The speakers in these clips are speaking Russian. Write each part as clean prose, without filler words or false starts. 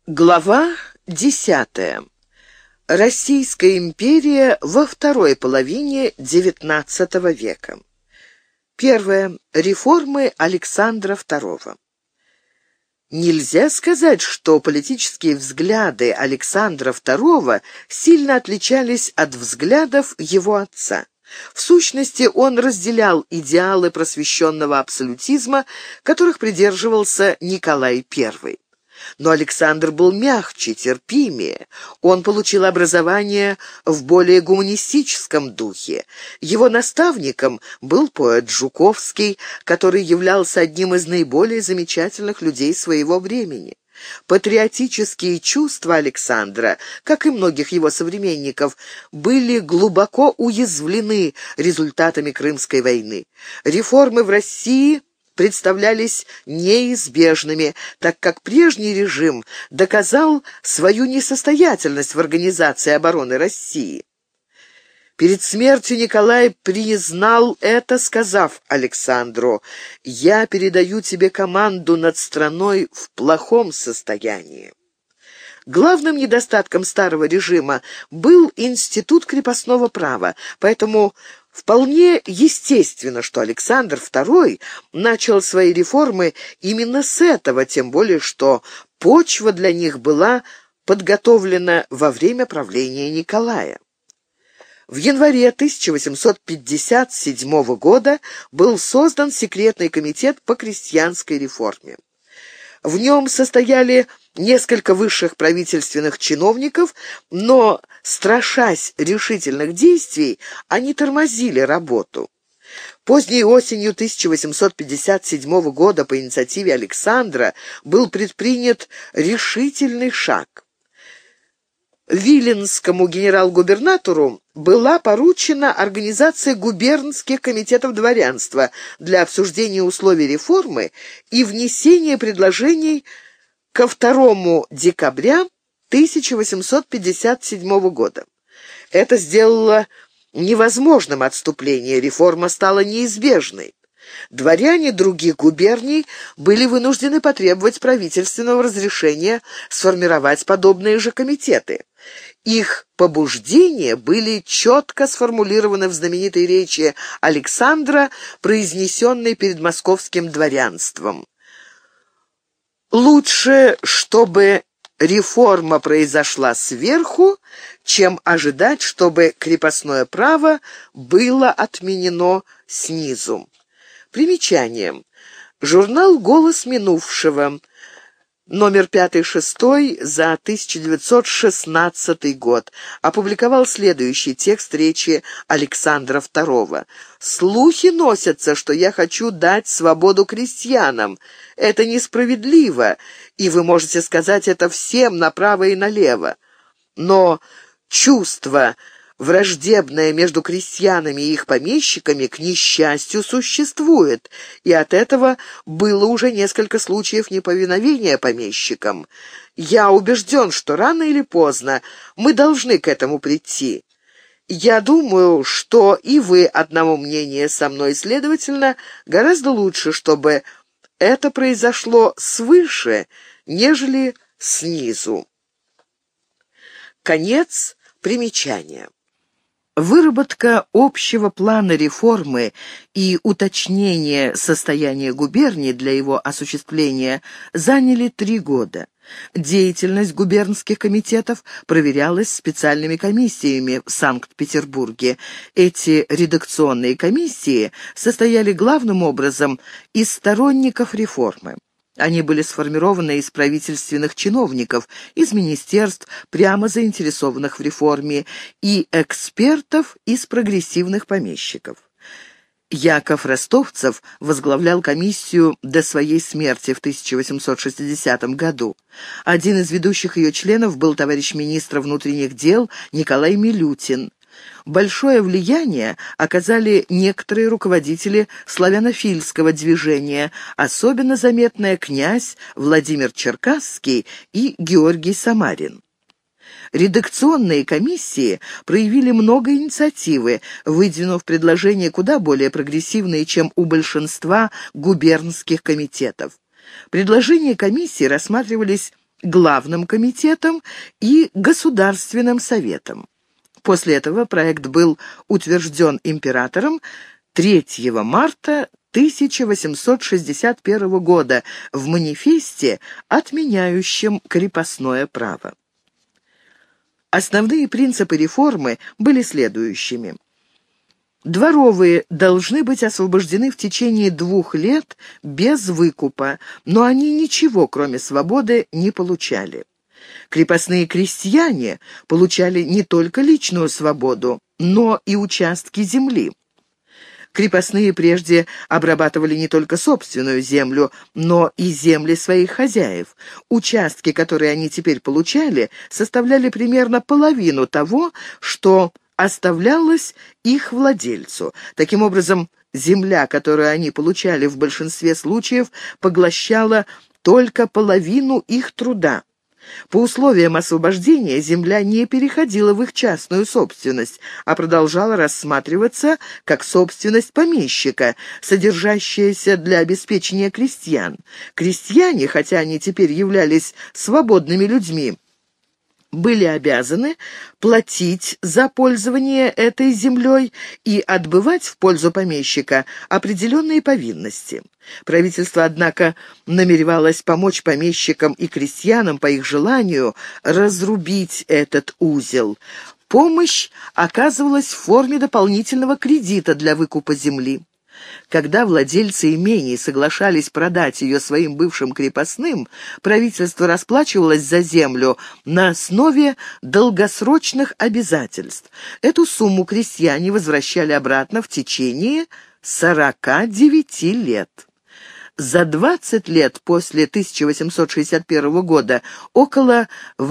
Глава 10. Российская империя во второй половине XIX века. Первое. Реформы Александра II. Нельзя сказать, что политические взгляды Александра II сильно отличались от взглядов его отца. В сущности, он разделял идеалы просвещенного абсолютизма, которых придерживался Николай I. Но Александр был мягче, терпимее. Он получил образование в более гуманистическом духе. Его наставником был поэт Жуковский, который являлся одним из наиболее замечательных людей своего времени. Патриотические чувства Александра, как и многих его современников, были глубоко уязвлены результатами Крымской войны. Реформы в России представлялись неизбежными, так как прежний режим доказал свою несостоятельность в организации обороны России. Перед смертью Николай признал это, сказав Александру: «Я передаю тебе команду над страной в плохом состоянии». Главным недостатком старого режима был институт крепостного права, поэтому вполне естественно, что Александр II начал свои реформы именно с этого, тем более что почва для них была подготовлена во время правления Николая. В январе 1857 года был создан секретный комитет по крестьянской реформе. В нем состояли несколько высших правительственных чиновников, но, страшась решительных действий, они тормозили работу. Поздней осенью 1857 года по инициативе Александра был предпринят решительный шаг. Виленскому генерал-губернатору была поручена организация губернских комитетов дворянства для обсуждения условий реформы и внесения предложений ко 2 декабря 1857 года. Это сделало невозможным отступление, реформа стала неизбежной. Дворяне других губерний были вынуждены потребовать правительственного разрешения сформировать подобные же комитеты. Их побуждения были четко сформулированы в знаменитой речи Александра, произнесенной перед московским дворянством. «Лучше, чтобы реформа произошла сверху, чем ожидать, чтобы крепостное право было отменено снизу». Примечание. Журнал «Голос минувшего», номер 5-6 за 1916 год, опубликовал следующий текст речи Александра II. «Слухи носятся, что я хочу дать свободу крестьянам. Это несправедливо, и вы можете сказать это всем направо и налево. Но чувство, враждебное между крестьянами и их помещиками, к несчастью, существует, и от этого было уже несколько случаев неповиновения помещикам. Я убежден, что рано или поздно мы должны к этому прийти. Я думаю, что и вы одного мнения со мной, следовательно, гораздо лучше, чтобы это произошло свыше, нежели снизу». Конец примечания. Выработка общего плана реформы и уточнение состояния губернии для его осуществления заняли 3 года. Деятельность губернских комитетов проверялась специальными комиссиями в Санкт-Петербурге. Эти редакционные комиссии состояли главным образом из сторонников реформы. Они были сформированы из правительственных чиновников, из министерств, прямо заинтересованных в реформе, и экспертов из прогрессивных помещиков. Яков Ростовцев возглавлял комиссию до своей смерти в 1860 году. Один из ведущих ее членов был товарищ министра внутренних дел Николай Милютин. Большое влияние оказали некоторые руководители славянофильского движения, особенно заметная князь Владимир Черкасский и Георгий Самарин. Редакционные комиссии проявили много инициативы, выдвинув предложения куда более прогрессивные, чем у большинства губернских комитетов. Предложения комиссии рассматривались Главным комитетом и Государственным советом. После этого проект был утвержден императором 3 марта 1861 года в манифесте, отменяющем крепостное право. Основные принципы реформы были следующими. Дворовые должны быть освобождены в течение 2 лет без выкупа, но они ничего, кроме свободы, не получали. Крепостные крестьяне получали не только личную свободу, но и участки земли. Крепостные прежде обрабатывали не только собственную землю, но и земли своих хозяев. Участки, которые они теперь получали, составляли примерно половину того, что оставлялось их владельцу. Таким образом, земля, которую они получали в большинстве случаев, поглощала только половину их труда. По условиям освобождения земля не переходила в их частную собственность, а продолжала рассматриваться как собственность помещика, содержащаяся для обеспечения крестьян. Крестьяне, хотя они теперь являлись свободными людьми, были обязаны платить за пользование этой землей и отбывать в пользу помещика определенные повинности. Правительство, однако, намеревалось помочь помещикам и крестьянам по их желанию разрубить этот узел. Помощь оказывалась в форме дополнительного кредита для выкупа земли. Когда владельцы имений соглашались продать ее своим бывшим крепостным, правительство расплачивалось за землю на основе долгосрочных обязательств. Эту сумму крестьяне возвращали обратно в течение 49 лет. За 20 лет после 1861 года около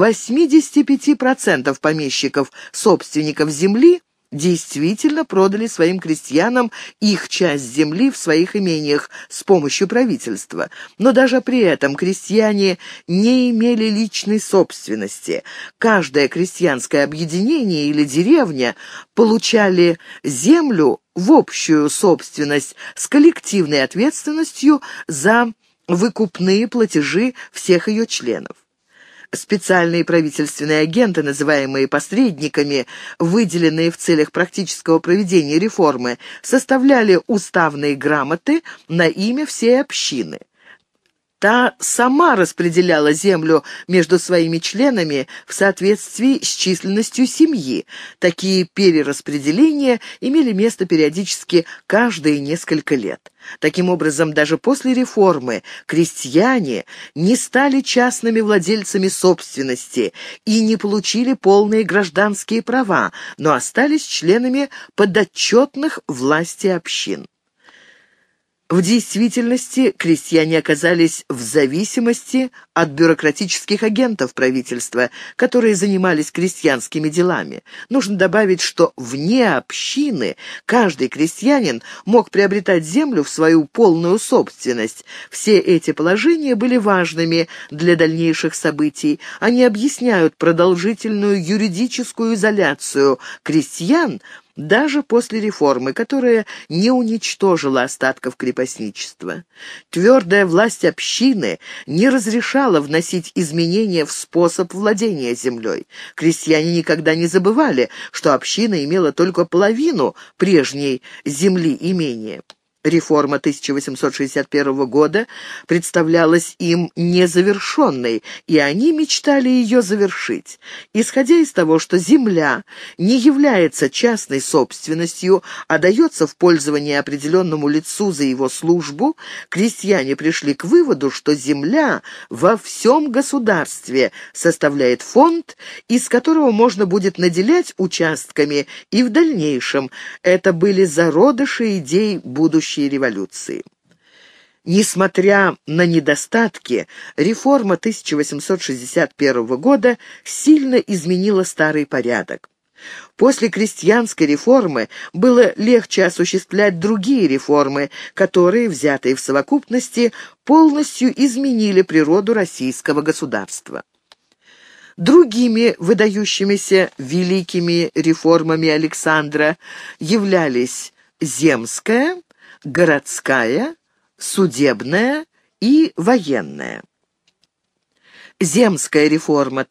85% помещиков-собственников земли действительно продали своим крестьянам их часть земли в своих имениях с помощью правительства. Но даже при этом крестьяне не имели личной собственности. Каждое крестьянское объединение или деревня получали землю в общую собственность с коллективной ответственностью за выкупные платежи всех ее членов. Специальные правительственные агенты, называемые посредниками, выделенные в целях практического проведения реформы, составляли уставные грамоты на имя всей общины. Та сама распределяла землю между своими членами в соответствии с численностью семьи. Такие перераспределения имели место периодически каждые несколько лет. Таким образом, даже после реформы крестьяне не стали частными владельцами собственности и не получили полные гражданские права, но остались членами подотчетных власти общин. В действительности крестьяне оказались в зависимости от бюрократических агентов правительства, которые занимались крестьянскими делами. Нужно добавить, что вне общины каждый крестьянин мог приобретать землю в свою полную собственность. Все эти положения были важными для дальнейших событий. Они объясняют продолжительную юридическую изоляцию крестьян даже после реформы, которая не уничтожила остатков крепостничества. Твердая власть общины не разрешала вносить изменения в способ владения землей. Крестьяне никогда не забывали, что община имела только половину прежней земли имения. Реформа 1861 года представлялась им незавершенной, и они мечтали ее завершить. Исходя из того, что земля не является частной собственностью, а дается в пользование определенному лицу за его службу, крестьяне пришли к выводу, что земля во всем государстве составляет фонд, из которого можно будет наделять участками и в дальнейшем. Это были зародыши идей будущей революции. Несмотря на недостатки, реформа 1861 года сильно изменила старый порядок. После крестьянской реформы было легче осуществлять другие реформы, которые, взятые в совокупности, полностью изменили природу российского государства. Другими выдающимися великими реформами Александра являлись земская, городская, судебная и военная. Земская реформа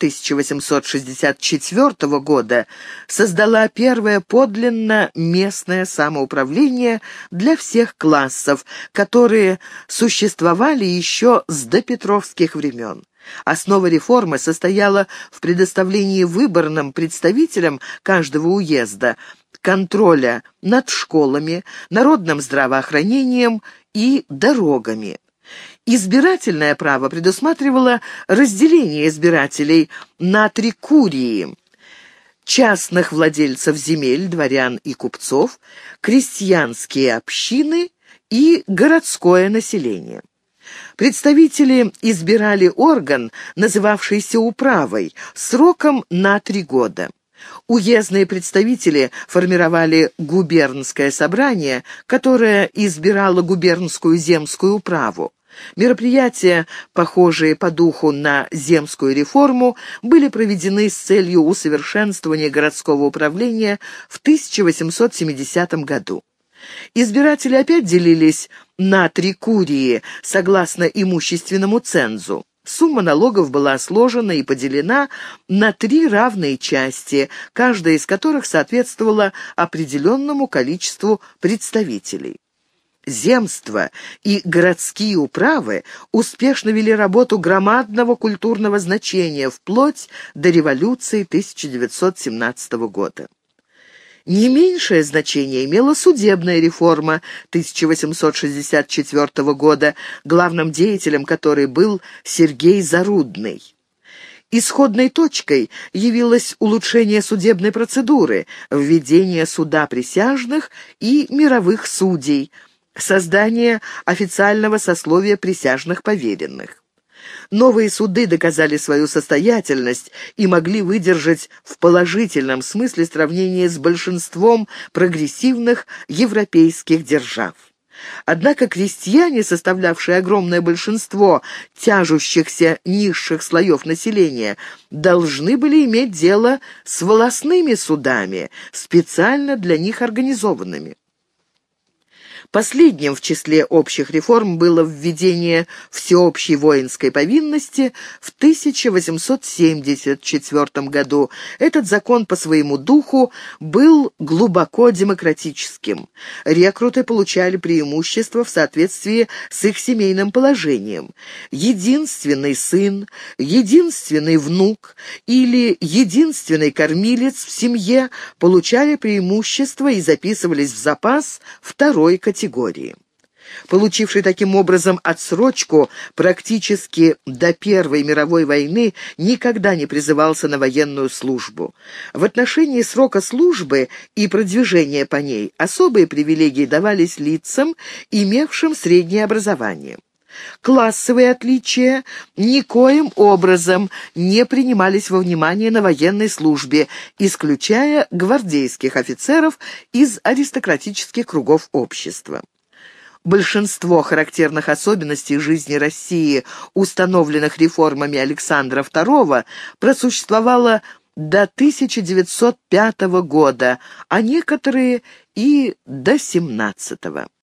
1864 года создала первое подлинно местное самоуправление для всех классов, которые существовали еще с допетровских времен. Основа реформы состояла в предоставлении выборным представителям каждого уезда контроля над школами, народным здравоохранением и дорогами. Избирательное право предусматривало разделение избирателей на 3 курии: частных владельцев земель, дворян и купцов, крестьянские общины и городское население. Представители избирали орган, называвшийся управой, сроком на 3 года. Уездные представители формировали губернское собрание, которое избирало губернскую земскую управу. Мероприятия, похожие по духу на земскую реформу, были проведены с целью усовершенствования городского управления в 1870 году. Избиратели опять делились на 3 курии, согласно имущественному цензу. Сумма налогов была сложена и поделена на 3 равные части, каждая из которых соответствовала определенному количеству представителей. Земства и городские управы успешно вели работу громадного культурного значения вплоть до революции 1917 года. Не меньшее значение имела судебная реформа 1864 года, главным деятелем которой был Сергей Зарудный. Исходной точкой явилось улучшение судебной процедуры, введение суда присяжных и мировых судей, создание официального сословия присяжных поверенных. Новые суды доказали свою состоятельность и могли выдержать в положительном смысле сравнение с большинством прогрессивных европейских держав. Однако крестьяне, составлявшие огромное большинство тяжущихся низших слоев населения, должны были иметь дело с волостными судами, специально для них организованными. Последним в числе общих реформ было введение всеобщей воинской повинности в 1874 году. Этот закон по своему духу был глубоко демократическим. Рекруты получали преимущества в соответствии с их семейным положением. Единственный сын, единственный внук или единственный кормилец в семье получали преимущества и записывались в запас второй категории. Получивший таким образом отсрочку практически до Первой мировой войны, никогда не призывался на военную службу. В отношении срока службы и продвижения по ней особые привилегии давались лицам, имевшим среднее образование. Классовые отличия никоим образом не принимались во внимание на военной службе, исключая гвардейских офицеров из аристократических кругов общества. Большинство характерных особенностей жизни России, установленных реформами Александра II, просуществовало до 1905 года, а некоторые и до 1917.